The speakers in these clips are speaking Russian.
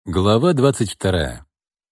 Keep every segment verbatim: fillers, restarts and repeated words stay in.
Глава двадцать вторая.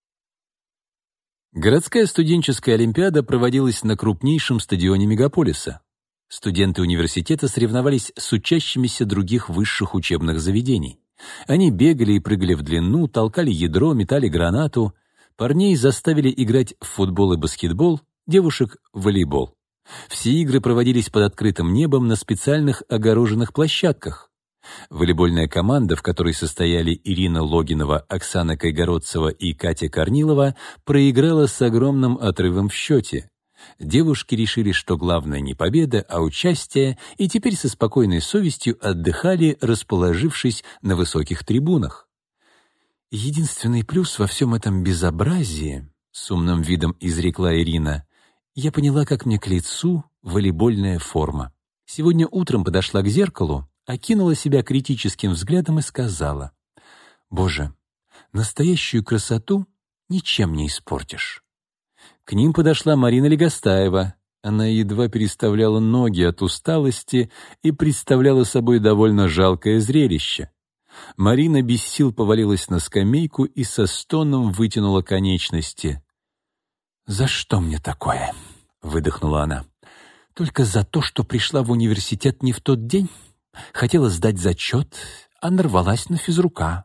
Городская студенческая олимпиада проводилась на крупнейшем стадионе мегаполиса. Студенты университета соревновались с учащимися других высших учебных заведений. Они бегали и прыгали в длину, толкали ядро, метали гранату. Парней заставили играть в футбол и баскетбол, девушек — в волейбол. Все игры проводились под открытым небом на специальных огороженных площадках. Волейбольная команда, в которой состояли Ирина Логинова, Оксана Кайгородцева и Катя Корнилова, проиграла с огромным отрывом в счете. Девушки решили, что главное не победа, а участие, и теперь со спокойной совестью отдыхали, расположившись на высоких трибунах. «Единственный плюс во всем этом безобразии», — с умным видом изрекла Ирина, — «я поняла, как мне к лицу волейбольная форма. Сегодня утром подошла к зеркалу, окинула себя критическим взглядом и сказала: «Боже, настоящую красоту ничем не испортишь». К ним подошла Марина Легостаева. Она едва переставляла ноги от усталости и представляла собой довольно жалкое зрелище. Марина без сил повалилась на скамейку и со стоном вытянула конечности. «За что мне такое?» — выдохнула она. «Только за то, что пришла в университет не в тот день? Хотела сдать зачет, а нарвалась на физрука».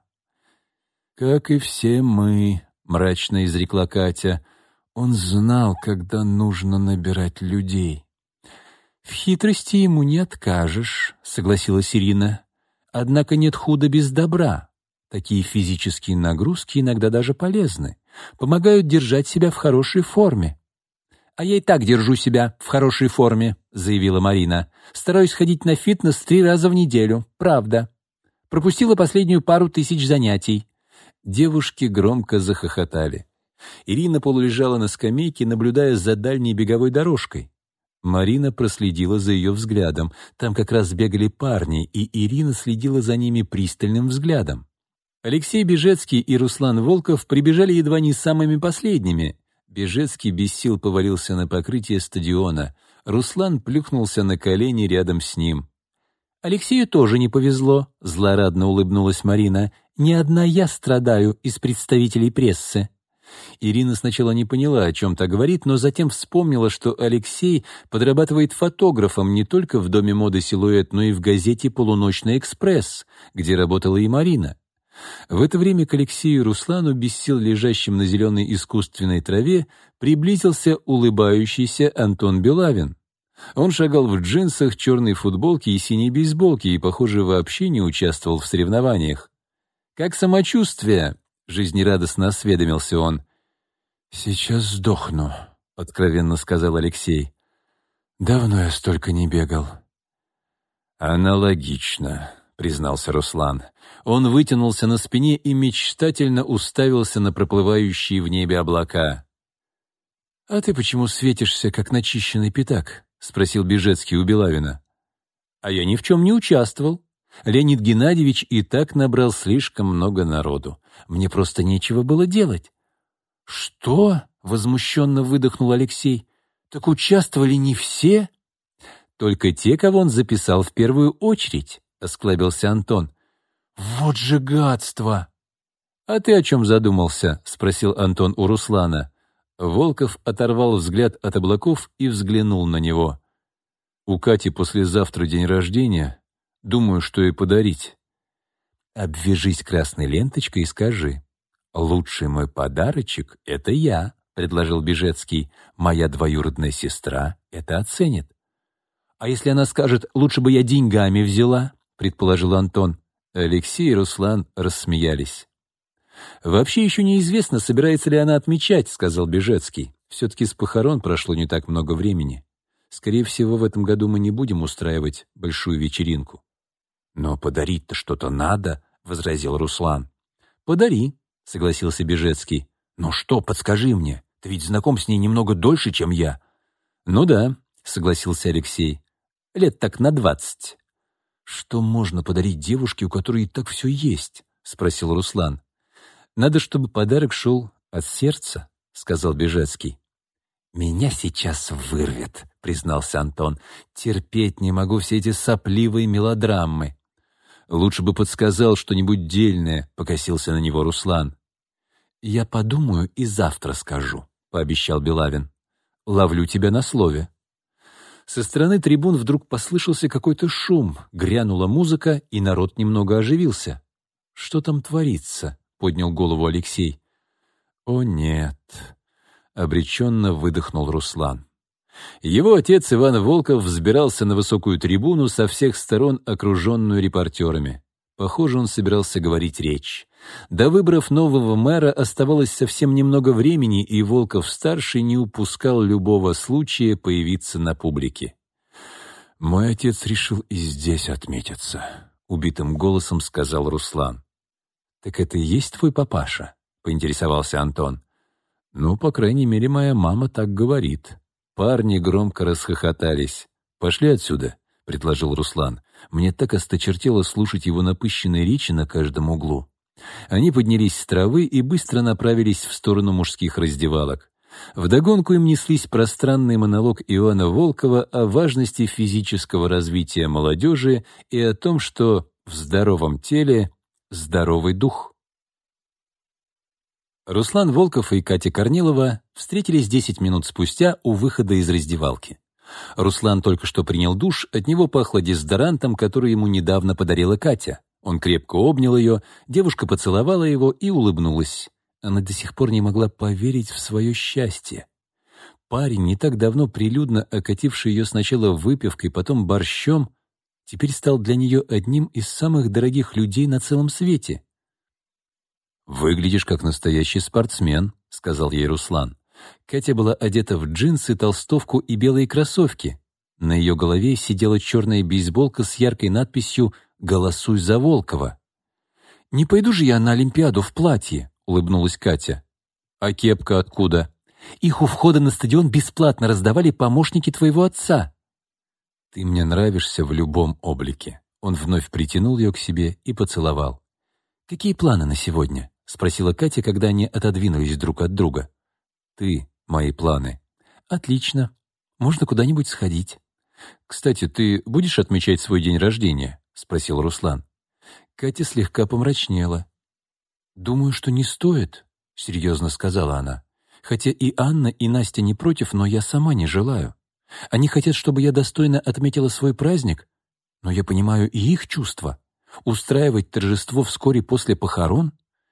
«Как и все мы», — мрачно изрекла Катя. «Он знал, когда нужно набирать людей». «В хитрости ему не откажешь», — согласилась Ирина. «Однако нет худа без добра. Такие физические нагрузки иногда даже полезны, помогают держать себя в хорошей форме». «А я и так держу себя в хорошей форме», — заявила Марина. «Стараюсь ходить на фитнес три раза в неделю. Правда. Пропустила последнюю пару тысяч занятий». Девушки громко захохотали. Ирина полулежала на скамейке, наблюдая за дальней беговой дорожкой. Марина проследила за ее взглядом. Там как раз бегали парни, и Ирина следила за ними пристальным взглядом. Алексей Бежецкий и Руслан Волков прибежали едва не самыми последними. Бежецкий без сил повалился на покрытие стадиона. Руслан плюхнулся на колени рядом с ним. «Алексею тоже не повезло», — злорадно улыбнулась Марина. «Не одна я страдаю из представителей прессы». Ирина сначала не поняла, о чем та говорит, но затем вспомнила, что Алексей подрабатывает фотографом не только в доме моды «Силуэт», но и в газете «Полуночный экспресс», где работала и Марина. В это время к Алексею и Руслану, без сил лежащим на зеленой искусственной траве, приблизился улыбающийся Антон Белавин. Он шагал в джинсах, черной футболке и синей бейсболке и, похоже, вообще не участвовал в соревнованиях. «Как самочувствие?» — жизнерадостно осведомился он. «Сейчас сдохну», — откровенно сказал Алексей. «Давно я столько не бегал». «Аналогично», — признался Руслан. Он вытянулся на спине и мечтательно уставился на проплывающие в небе облака. «А ты почему светишься, как начищенный пятак?» — спросил Бежецкий у Белавина. «А я ни в чем не участвовал. Леонид Геннадьевич и так набрал слишком много народу. Мне просто нечего было делать». «Что?» — возмущенно выдохнул Алексей. «Так участвовали не все?» «Только те, кого он записал в первую очередь», — осклабился Антон. «Вот же гадство!» «А ты о чем задумался?» — спросил Антон у Руслана. Волков оторвал взгляд от облаков и взглянул на него. «У Кати послезавтра день рождения. Думаю, что ей подарить». «Обвяжись красной ленточкой и скажи: лучший мой подарочек — это я», — предложил Бежецкий. «Моя двоюродная сестра это оценит». «А если она скажет: лучше бы я деньгами взяла?» — предположил Антон. Алексей и Руслан рассмеялись. «Вообще еще неизвестно, собирается ли она отмечать», — сказал Бежецкий. «Все-таки с похорон прошло не так много времени. Скорее всего, в этом году мы не будем устраивать большую вечеринку». «Но подарить-то что-то надо», — возразил Руслан. «Подари», — согласился Бежецкий. «Ну что, подскажи мне, ты ведь знаком с ней немного дольше, чем я». «Ну да», — согласился Алексей. «Лет так на двадцать». «Что можно подарить девушке, у которой и так все есть?» — спросил Руслан. «Надо, чтобы подарок шел от сердца», — сказал Бежецкий. «Меня сейчас вырвет», — признался Антон. «Терпеть не могу все эти сопливые мелодрамы». «Лучше бы подсказал что-нибудь дельное», — покосился на него Руслан. «Я подумаю и завтра скажу», — пообещал Белавин. «Ловлю тебя на слове». Со стороны трибун вдруг послышался какой-то шум, грянула музыка, и народ немного оживился. «Что там творится?» — поднял голову Алексей. «О, нет!» — обреченно выдохнул Руслан. Его отец Иван Волков взбирался на высокую трибуну, со всех сторон окруженную репортерами. Похоже, он собирался говорить речь. До выборов нового мэра оставалось совсем немного времени, и Волков-старший не упускал любого случая появиться на публике. «Мой отец решил и здесь отметиться», — убитым голосом сказал Руслан. «Так это и есть твой папаша?» — поинтересовался Антон. «Ну, по крайней мере, моя мама так говорит». Парни громко расхохотались. «Пошли отсюда», — предложил Руслан. «Мне так осточертело слушать его напыщенные речи на каждом углу». Они поднялись с травы и быстро направились в сторону мужских раздевалок. Вдогонку им неслись пространный монолог Иоанна Волкова о важности физического развития молодежи и о том, что в здоровом теле здоровый дух. Руслан Волков и Катя Корнилова встретились десять минут спустя у выхода из раздевалки. Руслан только что принял душ, от него пахло дезодорантом, который ему недавно подарила Катя. Он крепко обнял ее, девушка поцеловала его и улыбнулась. Она до сих пор не могла поверить в свое счастье. Парень, не так давно прилюдно окативший ее сначала выпивкой, потом борщом, теперь стал для нее одним из самых дорогих людей на целом свете. «Выглядишь как настоящий спортсмен», — сказал ей Руслан. Катя была одета в джинсы, толстовку и белые кроссовки. На ее голове сидела черная бейсболка с яркой надписью «Голосуй за Волкова». «Не пойду же я на Олимпиаду в платье», — улыбнулась Катя. «А кепка откуда?» «Их у входа на стадион бесплатно раздавали помощники твоего отца». «Ты мне нравишься в любом облике». Он вновь притянул ее к себе и поцеловал. «Какие планы на сегодня?» — спросила Катя, когда они отодвинулись друг от друга. «Ты — мои планы». «Отлично. Можно куда-нибудь сходить». «Кстати, ты будешь отмечать свой день рождения?» — спросил Руслан. Катя слегка помрачнела. «Думаю, что не стоит», — серьезно сказала она. «Хотя и Анна, и Настя не против, но я сама не желаю. Они хотят, чтобы я достойно отметила свой праздник, но я понимаю и их чувства. Устраивать торжество вскоре после похорон?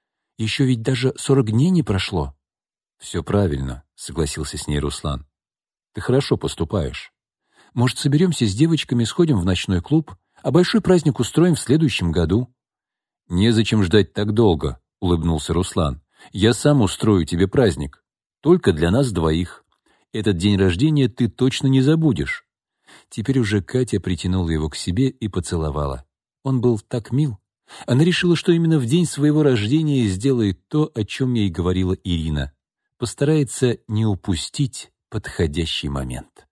Еще ведь даже сорок дней не прошло». «Все правильно», — согласился с ней Руслан. «Ты хорошо поступаешь. Может, соберемся с девочками, сходим в ночной клуб, а большой праздник устроим в следующем году?» «Незачем ждать так долго», — улыбнулся Руслан. «Я сам устрою тебе праздник. Только для нас двоих. Этот день рождения ты точно не забудешь». Теперь уже Катя притянула его к себе и поцеловала. Он был так мил. Она решила, что именно в день своего рождения сделает то, о чем ей говорила Ирина. Постарается не упустить подходящий момент.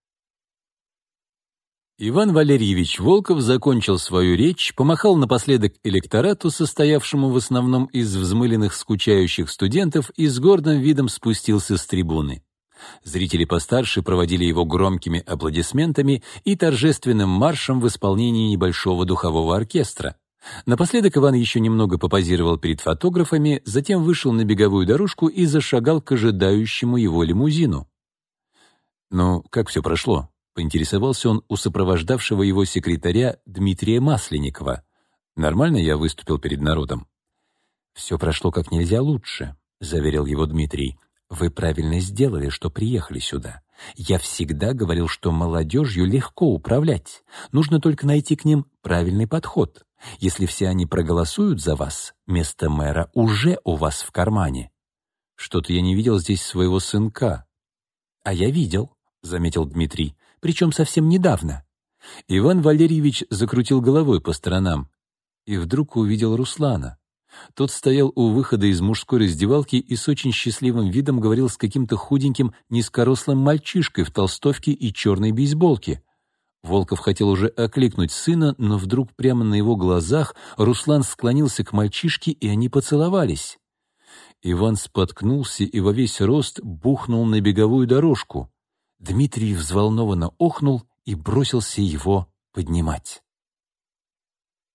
Иван Валерьевич Волков закончил свою речь, помахал напоследок электорату, состоявшему в основном из взмыленных скучающих студентов, и с гордым видом спустился с трибуны. Зрители постарше проводили его громкими аплодисментами и торжественным маршем в исполнении небольшого духового оркестра. Напоследок Иван еще немного попозировал перед фотографами, затем вышел на беговую дорожку и зашагал к ожидающему его лимузину. «Ну, как все прошло?» — поинтересовался он у сопровождавшего его секретаря Дмитрия Масленникова. «Нормально я выступил перед народом?» «Все прошло как нельзя лучше», — заверил его Дмитрий. «Вы правильно сделали, что приехали сюда. Я всегда говорил, что молодежью легко управлять. Нужно только найти к ним правильный подход. Если все они проголосуют за вас, место мэра уже у вас в кармане». «Что-то я не видел здесь своего сынка». «А я видел», — заметил Дмитрий, — «причем совсем недавно». Иван Валерьевич закрутил головой по сторонам и вдруг увидел Руслана. Тот стоял у выхода из мужской раздевалки и с очень счастливым видом говорил с каким-то худеньким, низкорослым мальчишкой в толстовке и черной бейсболке. Волков хотел уже окликнуть сына, но вдруг прямо на его глазах Руслан склонился к мальчишке, и они поцеловались. Иван споткнулся и во весь рост бухнул на беговую дорожку. Дмитрий взволнованно охнул и бросился его поднимать.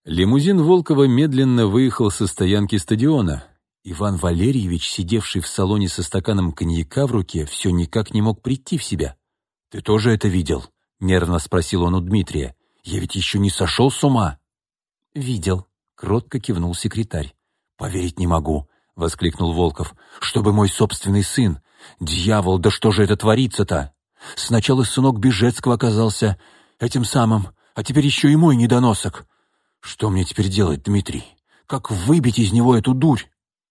Лимузин Волкова медленно выехал со стоянки стадиона. Иван Валерьевич, сидевший в салоне со стаканом коньяка в руке, все никак не мог прийти в себя. «Ты тоже это видел?» — нервно спросил он у Дмитрия. «Я ведь еще не сошел с ума». «Видел», — кротко кивнул секретарь. «Поверить не могу», — воскликнул Волков. «Чтобы мой собственный сын! Дьявол, да что же это творится-то? Сначала сынок Бежецкого оказался этим самым, а теперь еще и мой недоносок. Что мне теперь делать, Дмитрий? Как выбить из него эту дурь?»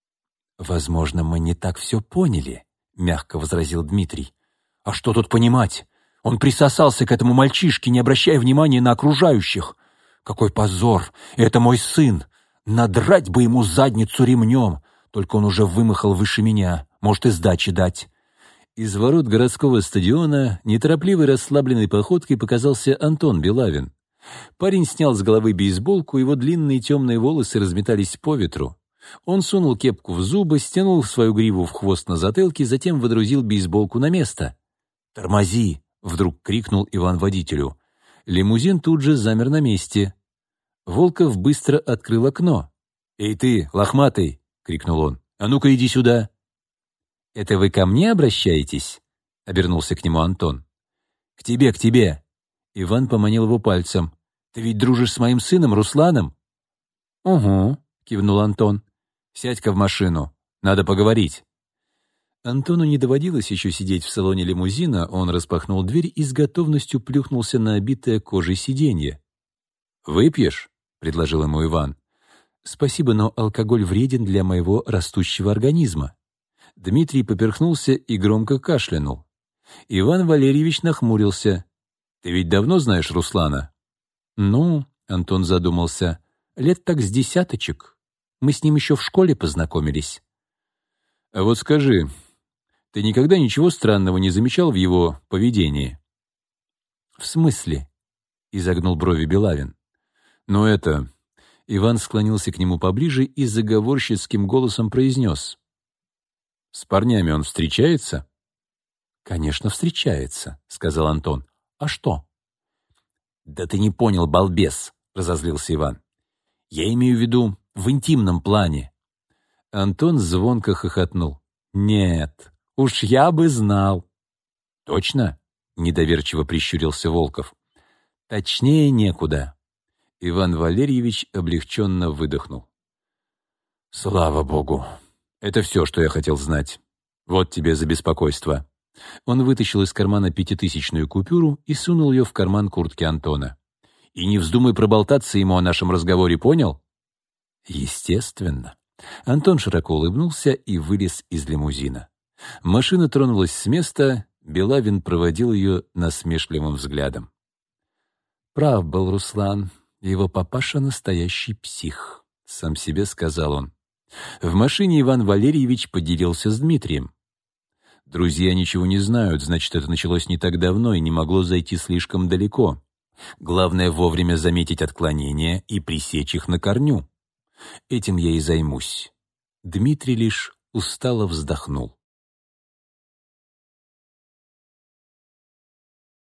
«Возможно, мы не так все поняли», — мягко возразил Дмитрий. «А что тут понимать? Он присосался к этому мальчишке, не обращая внимания на окружающих. Какой позор! Это мой сын! Надрать бы ему задницу ремнем! Только он уже вымахал выше меня, может и сдачи дать». Из ворот городского стадиона неторопливой расслабленной походкой показался Антон Белавин. Парень снял с головы бейсболку, его длинные темные волосы разметались по ветру. Он сунул кепку в зубы, стянул свою гриву в хвост на затылке, затем водрузил бейсболку на место. «Тормози!» — вдруг крикнул Иван водителю. Лимузин тут же замер на месте. Волков быстро открыл окно. «Эй ты, лохматый!» — крикнул он. «А ну-ка иди сюда!» «Это вы ко мне обращаетесь?» — обернулся к нему Антон. «К тебе, к тебе!» Иван поманил его пальцем. «Ты ведь дружишь с моим сыном, Русланом?» «Угу», — кивнул Антон. «Сядь-ка в машину, надо поговорить». Антону не доводилось еще сидеть в салоне лимузина, он распахнул дверь и с готовностью плюхнулся на обитое кожей сиденье. «Выпьешь?» — предложил ему Иван. «Спасибо, но алкоголь вреден для моего растущего организма». Дмитрий поперхнулся и громко кашлянул. Иван Валерьевич нахмурился. «Ты ведь давно знаешь Руслана?» «Ну», — Антон задумался, — «лет так с десяточек. Мы с ним еще в школе познакомились». «А вот скажи, ты никогда ничего странного не замечал в его поведении?» «В смысле?» — изогнул брови Белавин. «Ну это...» — Иван склонился к нему поближе и заговорщицким голосом произнес. «С парнями он встречается?» «Конечно, встречается», — сказал Антон. «А что?» «Да ты не понял, балбес», — разозлился Иван. «Я имею в виду в интимном плане». Антон звонко хохотнул. «Нет, уж я бы знал». «Точно?» — недоверчиво прищурился Волков. «Точнее некуда». Иван Валерьевич облегченно выдохнул. «Слава богу! Это все, что я хотел знать. Вот тебе за беспокойство». Он вытащил из кармана пятитысячную купюру и сунул ее в карман куртки Антона. «И не вздумай проболтаться ему о нашем разговоре, понял?» «Естественно». Антон широко улыбнулся и вылез из лимузина. Машина тронулась с места, Белавин проводил ее насмешливым взглядом. «Прав был Руслан, его папаша настоящий псих», — сам себе сказал он. В машине Иван Валерьевич поделился с Дмитрием. Друзья ничего не знают, значит, это началось не так давно и не могло зайти слишком далеко. Главное вовремя заметить отклонения и пресечь их на корню. Этим я и займусь. Дмитрий лишь устало вздохнул.